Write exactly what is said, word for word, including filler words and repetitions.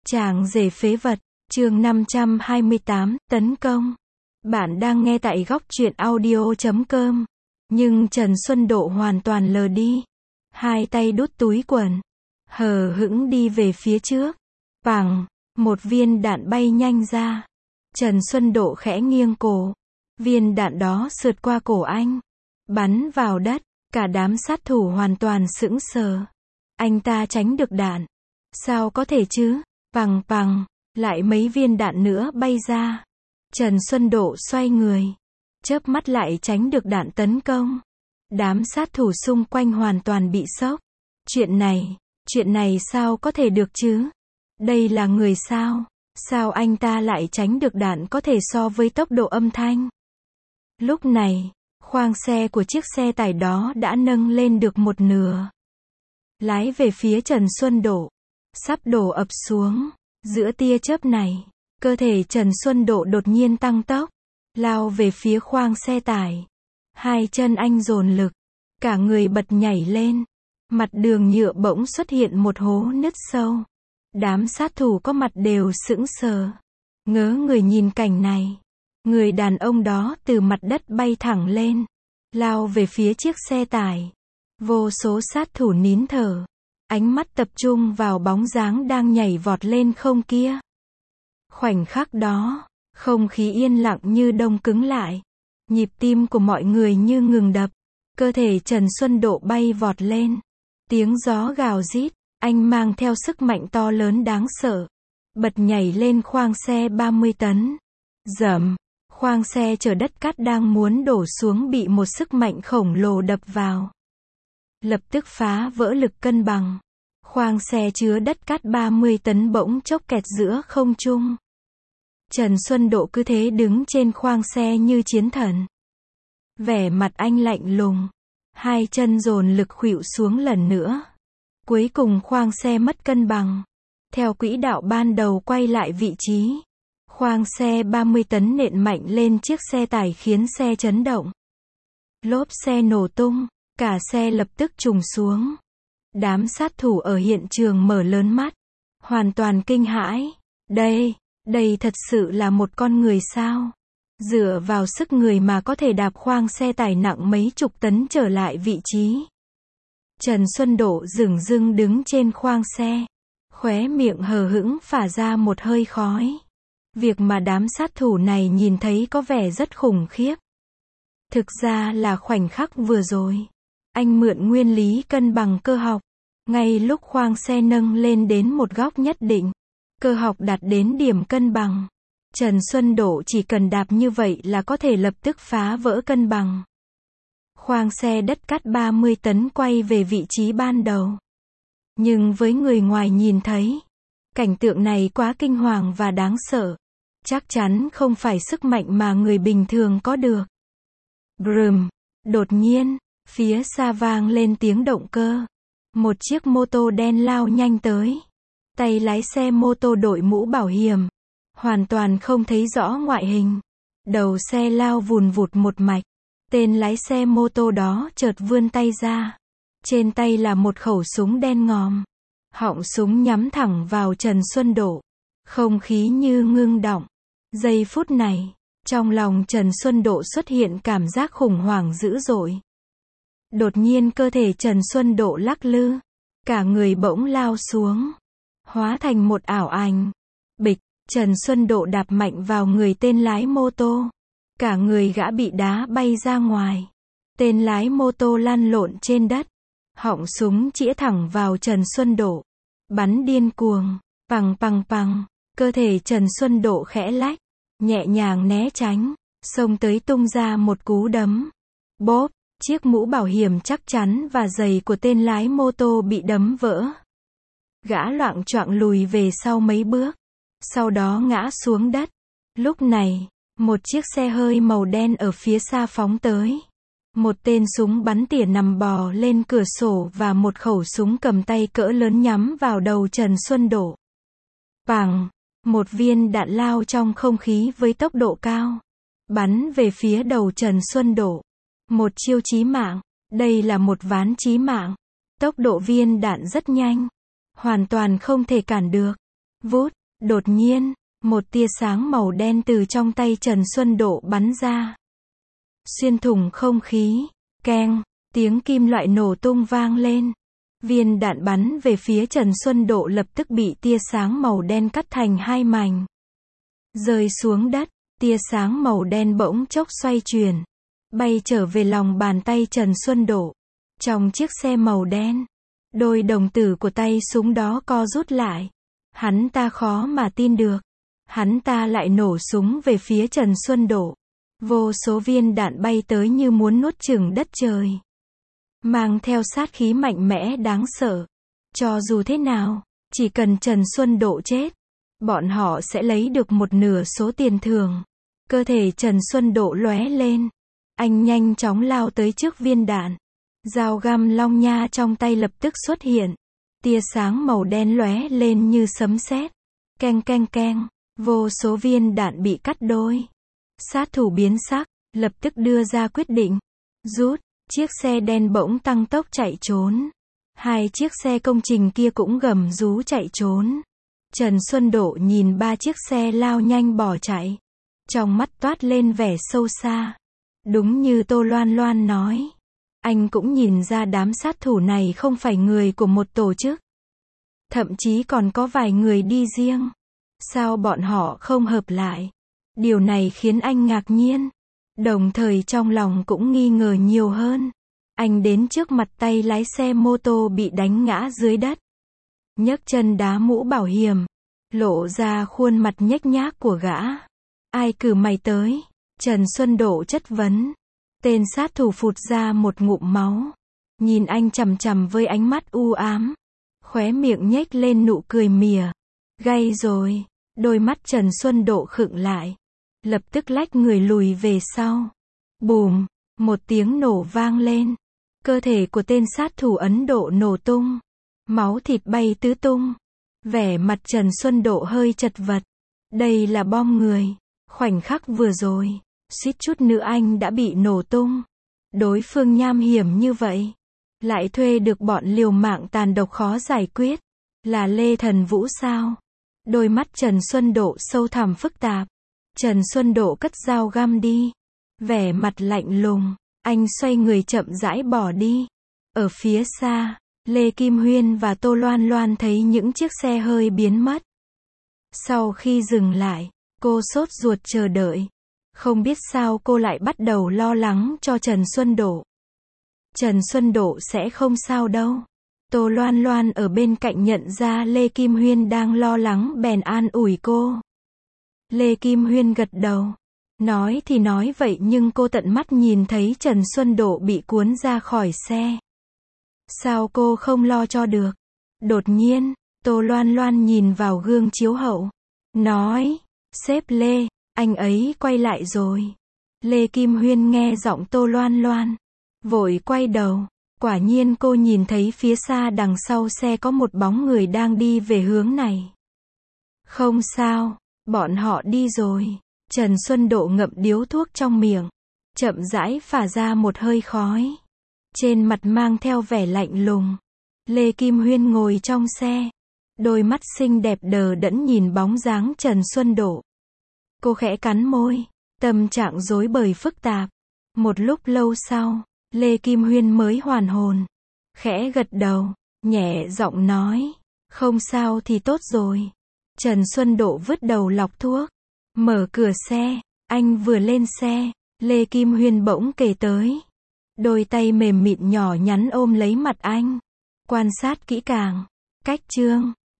Chàng rể phế vật, chương năm trăm hai mươi tám, tấn công. Bạn đang nghe tại góc truyện audio chấm com. Nhưng Trần Xuân Độ hoàn toàn lờ đi. Hai tay đút túi quần. Hờ hững đi về phía trước. Bằng, một viên đạn bay nhanh ra. Trần Xuân Độ khẽ nghiêng cổ. Viên đạn đó sượt qua cổ anh. Bắn vào đất. Cả đám sát thủ hoàn toàn sững sờ. Anh ta tránh được đạn. Sao có thể chứ? Pằng pằng, lại mấy viên đạn nữa bay ra. Trần Xuân Độ xoay người. Chớp mắt lại tránh được đạn tấn công. Đám sát thủ xung quanh hoàn toàn bị sốc. Chuyện này, chuyện này sao có thể được chứ? Đây là người sao? Sao anh ta lại tránh được đạn có thể so với tốc độ âm thanh? Lúc này, khoang xe của chiếc xe tải đó đã nâng lên được một nửa. Lái về phía Trần Xuân Độ. Sắp đổ ập xuống. Giữa tia chớp này, cơ thể Trần Xuân Độ đột nhiên tăng tốc. Lao về phía khoang xe tải. Hai chân anh dồn lực. Cả người bật nhảy lên. Mặt đường nhựa bỗng xuất hiện một hố nứt sâu. Đám sát thủ có mặt đều sững sờ. Ngớ người nhìn cảnh này. Người đàn ông đó từ mặt đất bay thẳng lên. Lao về phía chiếc xe tải. Vô số sát thủ nín thở. Ánh mắt tập trung vào bóng dáng đang nhảy vọt lên không kia. Khoảnh khắc đó, không khí yên lặng như đông cứng lại. Nhịp tim của mọi người như ngừng đập. Cơ thể Trần Xuân Độ bay vọt lên. Tiếng gió gào rít, anh mang theo sức mạnh to lớn đáng sợ. Bật nhảy lên khoang xe ba mươi tấn. Rầm, khoang xe chở đất cát đang muốn đổ xuống bị một sức mạnh khổng lồ đập vào. Lập tức phá vỡ lực cân bằng. Khoang xe chứa đất cát ba mươi tấn bỗng chốc kẹt giữa không trung. Trần Xuân Độ cứ thế đứng trên khoang xe như chiến thần. Vẻ mặt anh lạnh lùng. Hai chân dồn lực khuỵu xuống lần nữa. Cuối cùng khoang xe mất cân bằng. Theo quỹ đạo ban đầu quay lại vị trí. Khoang xe ba mươi tấn nện mạnh lên chiếc xe tải khiến xe chấn động. Lốp xe nổ tung. Cả xe lập tức trùng xuống. Đám sát thủ ở hiện trường mở lớn mắt. Hoàn toàn kinh hãi. Đây, đây thật sự là một con người sao? Dựa vào sức người mà có thể đạp khoang xe tải nặng mấy chục tấn trở lại vị trí. Trần Xuân Độ dửng dưng đứng trên khoang xe. Khóe miệng hờ hững phả ra một hơi khói. Việc mà đám sát thủ này nhìn thấy có vẻ rất khủng khiếp. Thực ra là khoảnh khắc vừa rồi. Anh mượn nguyên lý cân bằng cơ học. Ngay lúc khoang xe nâng lên đến một góc nhất định, cơ học đạt đến điểm cân bằng. Trần Xuân Độ chỉ cần đạp như vậy là có thể lập tức phá vỡ cân bằng. Khoang xe đất cát ba mươi tấn quay về vị trí ban đầu. Nhưng với người ngoài nhìn thấy, cảnh tượng này quá kinh hoàng và đáng sợ. Chắc chắn không phải sức mạnh mà người bình thường có được. Brum, đột nhiên, phía xa vang lên tiếng động cơ. Một chiếc mô tô đen lao nhanh tới. Tay lái xe mô tô đội mũ bảo hiểm. Hoàn toàn không thấy rõ ngoại hình. Đầu xe lao vùn vụt một mạch. Tên lái xe mô tô đó chợt vươn tay ra. Trên tay là một khẩu súng đen ngòm. Họng súng nhắm thẳng vào Trần Xuân Độ. Không khí như ngưng đọng. Giây phút này, trong lòng Trần Xuân Độ xuất hiện cảm giác khủng hoảng dữ dội. Đột nhiên cơ thể Trần Xuân Độ lắc lư. Cả người bỗng lao xuống. Hóa thành một ảo ảnh. Bịch, Trần Xuân Độ đạp mạnh vào người tên lái mô tô. Cả người gã bị đá bay ra ngoài. Tên lái mô tô lăn lộn trên đất. Họng súng chĩa thẳng vào Trần Xuân Độ. Bắn điên cuồng. Pằng pằng pằng. Cơ thể Trần Xuân Độ khẽ lách. Nhẹ nhàng né tránh. Xông tới tung ra một cú đấm. Bốp. Chiếc mũ bảo hiểm chắc chắn và giày của tên lái mô tô bị đấm vỡ. Gã loạng choạng lùi về sau mấy bước. Sau đó ngã xuống đất. Lúc này, một chiếc xe hơi màu đen ở phía xa phóng tới. Một tên súng bắn tỉa nằm bò lên cửa sổ và một khẩu súng cầm tay cỡ lớn nhắm vào đầu Trần Xuân Độ. Pằng, một viên đạn lao trong không khí với tốc độ cao. Bắn về phía đầu Trần Xuân Độ. Một chiêu chí mạng. Đây là một ván chí mạng. Tốc độ viên đạn rất nhanh. Hoàn toàn không thể cản được. Vút, Đột nhiên, một tia sáng màu đen từ trong tay Trần Xuân Độ bắn ra. Xuyên thủng không khí, keng, tiếng kim loại nổ tung vang lên. Viên đạn bắn về phía Trần Xuân Độ lập tức bị tia sáng màu đen cắt thành hai mảnh. Rơi xuống đất, tia sáng màu đen bỗng chốc xoay chuyển, bay trở về lòng bàn tay Trần Xuân Độ. Trong chiếc xe màu đen, đôi đồng tử của tay súng đó co rút lại. Hắn ta khó mà tin được. Hắn ta lại nổ súng về phía Trần Xuân Độ. Vô số viên đạn bay tới như muốn nuốt chửng đất trời. Mang theo sát khí mạnh mẽ đáng sợ. Cho dù thế nào, chỉ cần Trần Xuân Độ chết, bọn họ sẽ lấy được một nửa số tiền thưởng. Cơ thể Trần Xuân Độ lóe lên. Anh nhanh chóng lao tới trước viên đạn. Dao găm long nha trong tay lập tức xuất hiện. Tia sáng màu đen lóe lên như sấm sét. Keng keng keng, vô số viên đạn bị cắt đôi. Sát thủ biến sắc, lập tức đưa ra quyết định. Rút, chiếc xe đen bỗng tăng tốc chạy trốn. Hai chiếc xe công trình kia cũng gầm rú chạy trốn. Trần Xuân Độ nhìn ba chiếc xe lao nhanh bỏ chạy. Trong mắt toát lên vẻ sâu xa. Đúng như Tô Loan Loan nói. Anh cũng nhìn ra đám sát thủ này không phải người của một tổ chức. Thậm chí còn có vài người đi riêng. Sao bọn họ không hợp lại? Điều này khiến anh ngạc nhiên. Đồng thời trong lòng cũng nghi ngờ nhiều hơn. Anh đến trước mặt tay lái xe mô tô bị đánh ngã dưới đất. Nhấc chân đá mũ bảo hiểm. Lộ ra khuôn mặt nhếch nhác của gã. Ai cử mày tới? Trần Xuân Độ chất vấn. Tên sát thủ phụt ra một ngụm máu. Nhìn anh chằm chằm với ánh mắt u ám. Khóe miệng nhếch lên nụ cười mỉa. Gay rồi. Đôi mắt Trần Xuân Độ khựng lại. Lập tức lách người lùi về sau. Bùm, một tiếng nổ vang lên. Cơ thể của tên sát thủ Ấn Độ nổ tung. Máu thịt bay tứ tung. Vẻ mặt Trần Xuân Độ hơi chật vật. Đây là bom người. Khoảnh khắc vừa rồi, suýt chút nữa anh đã bị nổ tung. Đối phương nham hiểm như vậy. Lại thuê được bọn liều mạng tàn độc khó giải quyết. Là Lê Thần Vũ sao? Đôi mắt Trần Xuân Độ sâu thẳm phức tạp. Trần Xuân Độ cất dao găm đi. Vẻ mặt lạnh lùng, anh xoay người chậm rãi bỏ đi. Ở phía xa, Lê Kim Huyên và Tô Loan Loan thấy những chiếc xe hơi biến mất. Sau khi dừng lại, cô sốt ruột chờ đợi. Không biết sao cô lại bắt đầu lo lắng cho Trần Xuân Độ. Trần Xuân Độ sẽ không sao đâu. Tô Loan Loan ở bên cạnh nhận ra Lê Kim Huyên đang lo lắng bèn an ủi cô. Lê Kim Huyên gật đầu. Nói thì nói vậy nhưng cô tận mắt nhìn thấy Trần Xuân Độ bị cuốn ra khỏi xe. Sao cô không lo cho được? Đột nhiên, Tô Loan Loan nhìn vào gương chiếu hậu. Nói, sếp Lê, anh ấy quay lại rồi. Lê Kim Huyên nghe giọng Tô Loan Loan. Vội quay đầu. Quả nhiên cô nhìn thấy phía xa đằng sau xe có một bóng người đang đi về hướng này. Không sao, bọn họ đi rồi. Trần Xuân Độ ngậm điếu thuốc trong miệng. Chậm rãi phả ra một hơi khói. Trên mặt mang theo vẻ lạnh lùng. Lê Kim Huyên ngồi trong xe. Đôi mắt xinh đẹp đờ đẫn nhìn bóng dáng Trần Xuân Độ. Cô khẽ cắn môi. Tâm trạng rối bời phức tạp. Một lúc lâu sau, Lê Kim Huyên mới hoàn hồn. Khẽ gật đầu, nhẹ giọng nói. Không sao thì tốt rồi. Trần Xuân Độ vứt đầu lọc thuốc. Mở cửa xe. Anh vừa lên xe. Lê Kim Huyên bỗng kề tới. Đôi tay mềm mịn nhỏ nhắn ôm lấy mặt anh. Quan sát kỹ càng. Cách chương